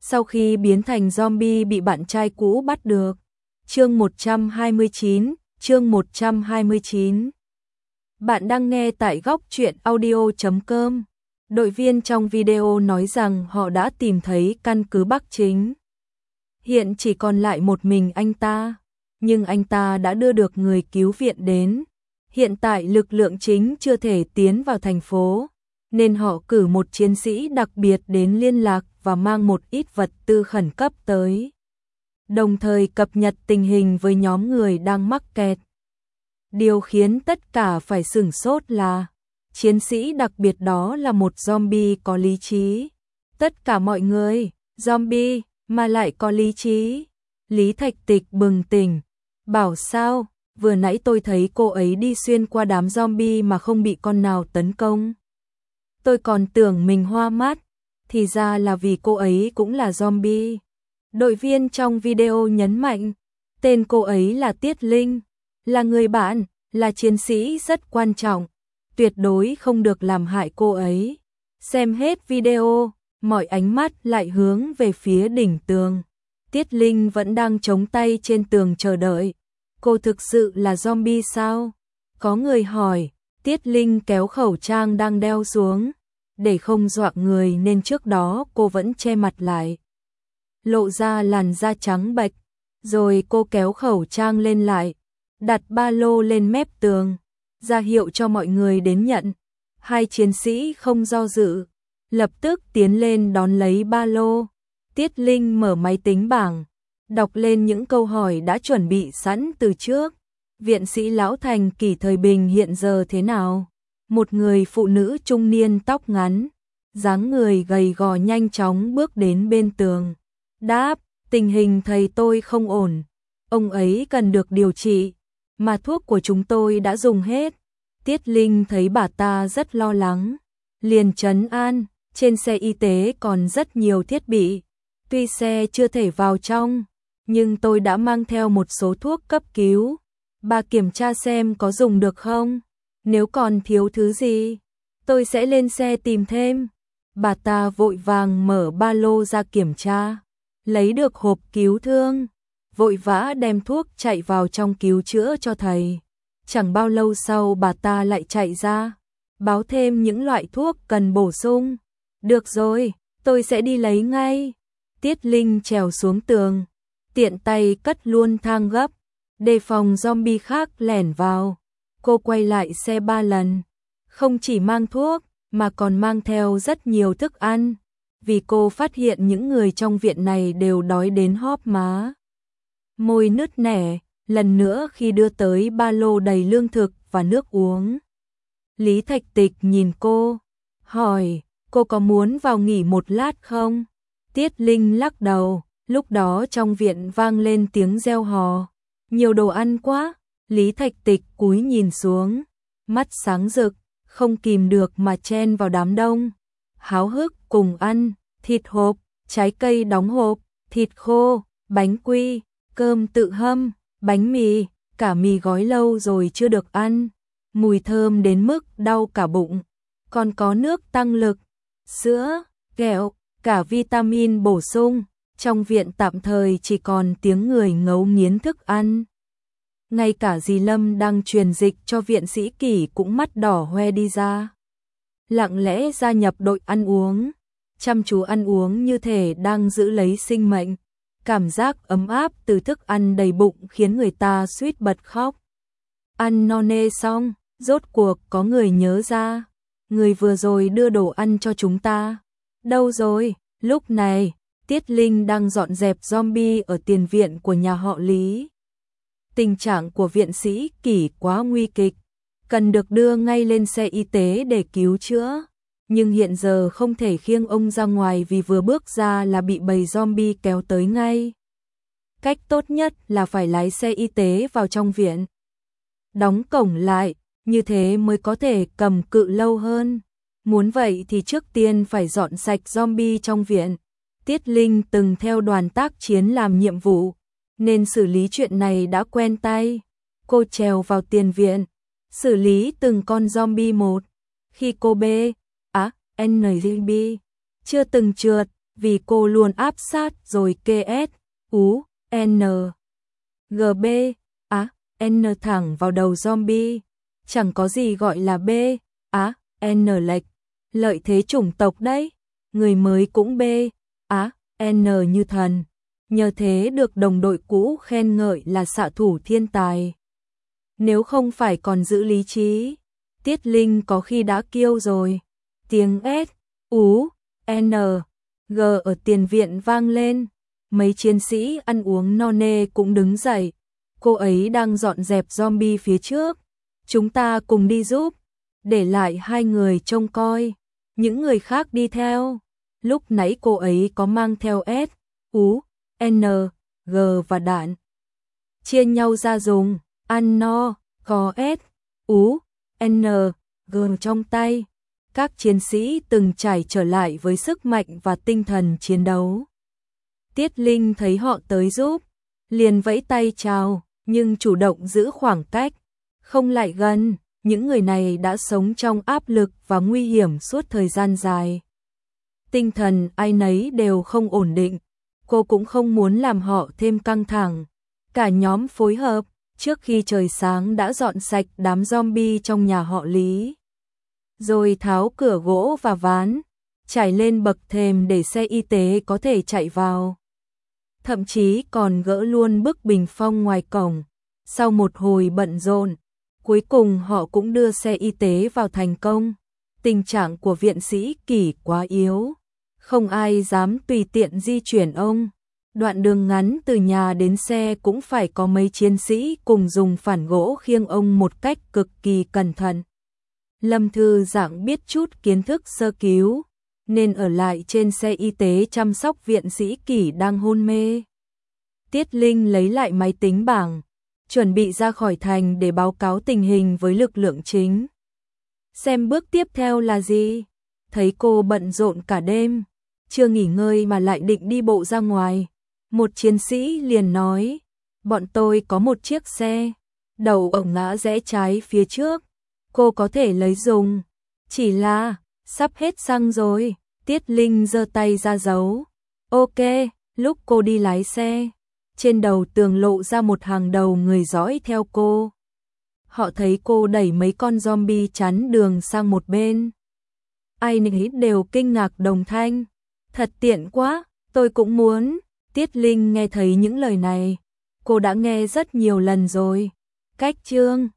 sau khi biến thành zombie bị bạn trai cũ bắt được. Chương 129. Bạn đang nghe tại góc truyện audio.com. Đội viên trong video nói rằng họ đã tìm thấy căn cứ Bắc Chính. Hiện chỉ còn lại một mình anh ta, nhưng anh ta đã đưa được người cứu viện đến. Hiện tại lực lượng chính chưa thể tiến vào thành phố, nên họ cử một chiến sĩ đặc biệt đến liên lạc và mang một ít vật tư khẩn cấp tới, đồng thời cập nhật tình hình với nhóm người đang mắc kẹt. Điều khiến tất cả phải sửng sốt là chiến sĩ đặc biệt đó là một zombie có lý trí. Tất cả mọi người, zombie mà lại có lý trí. Lý Thạch Tịch bừng tỉnh, bảo sao, vừa nãy tôi thấy cô ấy đi xuyên qua đám zombie mà không bị con nào tấn công. Tôi còn tưởng mình hoa mắt, thì ra là vì cô ấy cũng là zombie. Đội viên trong video nhấn mạnh, tên cô ấy là Tiết Linh, là người bạn, là chiến sĩ rất quan trọng, tuyệt đối không được làm hại cô ấy. Xem hết video, mọi ánh mắt lại hướng về phía đỉnh tường. Tiết Linh vẫn đang chống tay trên tường chờ đợi. Cô thực sự là zombie sao? Có người hỏi. Tiết Linh kéo khẩu trang đang đeo xuống, để không dọa người nên trước đó cô vẫn che mặt lại, lộ ra làn da trắng bệch. Rồi cô kéo khẩu trang lên lại, đặt ba lô lên mép tường, ra hiệu cho mọi người đến nhận. Hai chiến sĩ không do dự, lập tức tiến lên đón lấy ba lô. Tiết Linh mở máy tính bảng, đọc lên những câu hỏi đã chuẩn bị sẵn từ trước. Viện sĩ Lão Thành Kỷ thời bình hiện giờ thế nào? Một người phụ nữ trung niên tóc ngắn, dáng người gầy gò nhanh chóng bước đến bên tường. Đáp, tình hình thầy tôi không ổn. Ông ấy cần được điều trị, mà thuốc của chúng tôi đã dùng hết. Tiết Linh thấy bà ta rất lo lắng, liền trấn an, trên xe y tế còn rất nhiều thiết bị. Tuy xe chưa thể vào trong, nhưng tôi đã mang theo một số thuốc cấp cứu. Bà kiểm tra xem có dùng được không? Nếu còn thiếu thứ gì, tôi sẽ lên xe tìm thêm. Bà ta vội vàng mở ba lô ra kiểm tra, lấy được hộp cứu thương, vội vã đem thuốc chạy vào trong cứu chữa cho thầy. Chẳng bao lâu sau bà ta lại chạy ra, báo thêm những loại thuốc cần bổ sung. Được rồi, tôi sẽ đi lấy ngay. Tiết Linh trèo xuống tường, tiện tay cất luôn thang gấp, đề phòng zombie khác lẻn vào. Cô quay lại xe 3 lần, không chỉ mang thuốc mà còn mang theo rất nhiều thức ăn, vì cô phát hiện những người trong viện này đều đói đến hóp má, môi nứt nẻ. Lần nữa khi đưa tới ba lô đầy lương thực và nước uống, Lý Thạch Tịch nhìn cô, hỏi, cô có muốn vào nghỉ một lát không? Tiết Linh lắc đầu. Lúc đó trong viện vang lên tiếng reo hò, nhiều đồ ăn quá. Lý Thạch Tịch cúi nhìn xuống, mắt sáng rực, không kìm được mà chen vào đám đông, háo hức cùng ăn. Thịt hộp, trái cây đóng hộp, thịt khô, bánh quy, cơm tự hâm, bánh mì, cả mì gói lâu rồi chưa được ăn, mùi thơm đến mức đau cả bụng. Còn có nước tăng lực, sữa, kẹo, cả vitamin bổ sung. Trong viện tạm thời chỉ còn tiếng người ngấu nghiến thức ăn. Ngay cả dì Lâm đang truyền dịch cho viện sĩ Kỷ cũng mắt đỏ hoe đi ra, lặng lẽ gia nhập đội ăn uống, chăm chú ăn uống như thể đang giữ lấy sinh mệnh. Cảm giác ấm áp từ thức ăn đầy bụng khiến người ta suýt bật khóc. Ăn no nê xong, rốt cuộc có người nhớ ra, người vừa rồi đưa đồ ăn cho chúng ta đâu rồi? Lúc này Tiết Linh đang dọn dẹp zombie ở tiền viện của nhà họ Lý. Tình trạng của viện sĩ Kỷ quá nguy kịch, cần được đưa ngay lên xe y tế để cứu chữa. Nhưng hiện giờ không thể khiêng ông ra ngoài vì vừa bước ra là bị bầy zombie kéo tới ngay. Cách tốt nhất là phải lái xe y tế vào trong viện, đóng cổng lại, như thế mới có thể cầm cự lâu hơn. Muốn vậy thì trước tiên phải dọn sạch zombie trong viện. Tiết Linh từng theo đoàn tác chiến làm nhiệm vụ, nên xử lý chuyện này đã quen tay. Cô trèo vào tiền viện, xử lý từng con zombie một. Khi cô NGB chưa từng trượt, vì cô luôn áp sát rồi kê S, U, N, G, B, á, N thẳng vào đầu zombie. Chẳng có gì gọi là B, á, N lệch, lợi thế chủng tộc đấy. Người mới cũng B, á, N như thần. Nhờ thế được đồng đội cũ khen ngợi là xạ thủ thiên tài. Nếu không phải còn giữ lý trí, Tiết Linh có khi đã kêu rồi. Tiếng S, U, N, G ở tiền viện vang lên. Mấy chiến sĩ ăn uống no nê cũng đứng dậy. Cô ấy đang dọn dẹp zombie phía trước. Chúng ta cùng đi giúp. Để lại 2 người trông coi. Những người khác đi theo. Lúc nãy cô ấy có mang theo S, U, N, G và đạn. Chia nhau ra dùng. Ăn no, có S, U, N, G trong tay. Các chiến sĩ từng trải trở lại với sức mạnh và tinh thần chiến đấu. Tiết Linh thấy họ tới giúp, liền vẫy tay chào, nhưng chủ động giữ khoảng cách, không lại gần. Những người này đã sống trong áp lực và nguy hiểm suốt thời gian dài. Tinh thần ai nấy đều không ổn định, cô cũng không muốn làm họ thêm căng thẳng. Cả nhóm phối hợp, trước khi trời sáng đã dọn sạch đám zombie trong nhà họ Lý. Rồi tháo cửa gỗ và ván, trải lên bậc thềm để xe y tế có thể chạy vào. Thậm chí còn gỡ luôn bức bình phong ngoài cổng. Sau một hồi bận rộn, cuối cùng họ cũng đưa xe y tế vào thành công. Tình trạng của viện sĩ Kỷ quá yếu, không ai dám tùy tiện di chuyển ông. Đoạn đường ngắn từ nhà đến xe cũng phải có mấy chiến sĩ cùng dùng phản gỗ khiêng ông một cách cực kỳ cẩn thận. Lâm Thư Dạng biết chút kiến thức sơ cứu, nên ở lại trên xe y tế chăm sóc viện sĩ Kỷ đang hôn mê. Tiết Linh lấy lại máy tính bảng, chuẩn bị ra khỏi thành để báo cáo tình hình với lực lượng chính. Xem bước tiếp theo là gì? Thấy cô bận rộn cả đêm, chưa nghỉ ngơi mà lại định đi bộ ra ngoài. Một chiến sĩ liền nói, bọn tôi có một chiếc xe, đậu ở ngã rẽ trái phía trước, cô có thể lấy dùng. Chỉ là, sắp hết xăng rồi. Tiết Linh giơ tay ra dấu. Ok, lúc cô đi lái xe, trên đầu tường lộ ra một hàng đầu người dõi theo cô. Họ thấy cô đẩy mấy con zombie chắn đường sang một bên. Ai nấy đều kinh ngạc đồng thanh. Thật tiện quá, tôi cũng muốn. Tiết Linh nghe thấy những lời này, cô đã nghe rất nhiều lần rồi. Cách chương